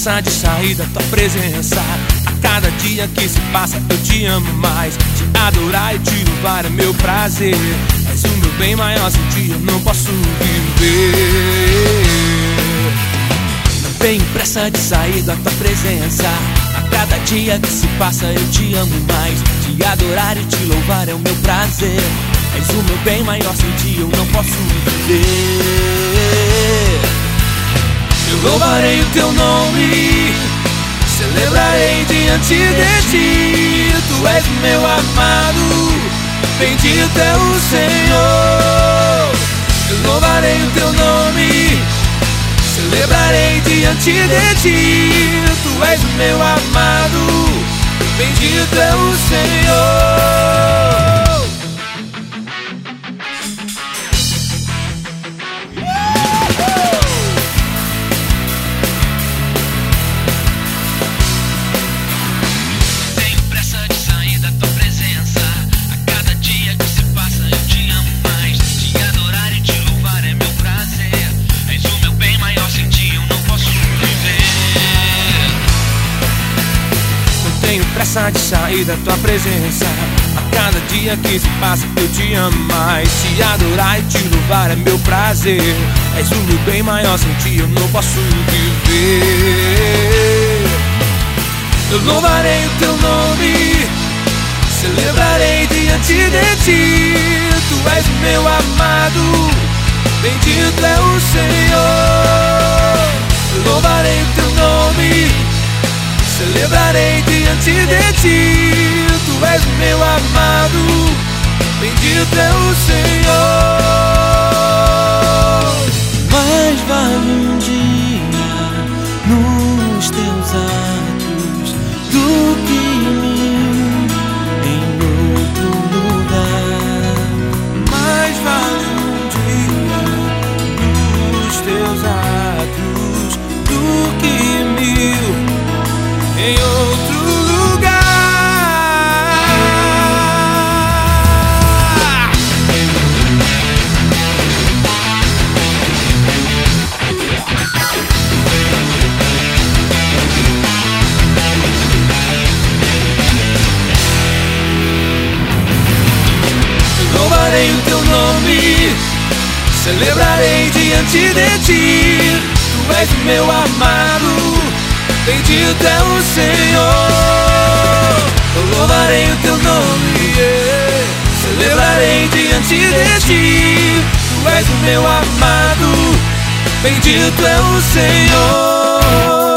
pressa de sair da tua presença. A cada dia que se passa eu te amo mais. Te adorar e te louvar é meu prazer. És o meu bem maior, sem ti eu não posso viver. Não tenho pressa de sair da tua presença. A cada dia que se passa eu te amo mais. Te adorar e te louvar é o meu prazer. És o meu bem maior, sem ti eu não posso viver. Eu louvarei o teu nome, celebrarei diante de ti. Tu és o meu amado, bendito é o Senhor. Eu louvarei o teu nome, celebrarei diante de ti. Tu és o meu amado, bendito é o Senhor. Pressa de sair da tua presença. A cada dia que se passa eu te amo mais. Te adorar e te louvar é meu prazer. És o meu bem maior, sem ti eu não posso viver. Eu louvarei o teu nome, celebrarei diante de ti. Tu és o meu amado, bendito é o Senhor. Eu louvarei o teu nome, celebrarei diante de ti. Tu és o meu amado, bendito é o Senhor. Mais vale um dia nos teus atos do que mil em outro lugar. Mais vale um dia nos teus atos do que mil em outro lugar. Eu louvarei o teu nome, celebrarei diante de ti. Tu és o meu amado, bendito é o Senhor. Eu louvarei o teu nome, celebrarei diante de ti. Tu és o meu amado, bendito é o Senhor.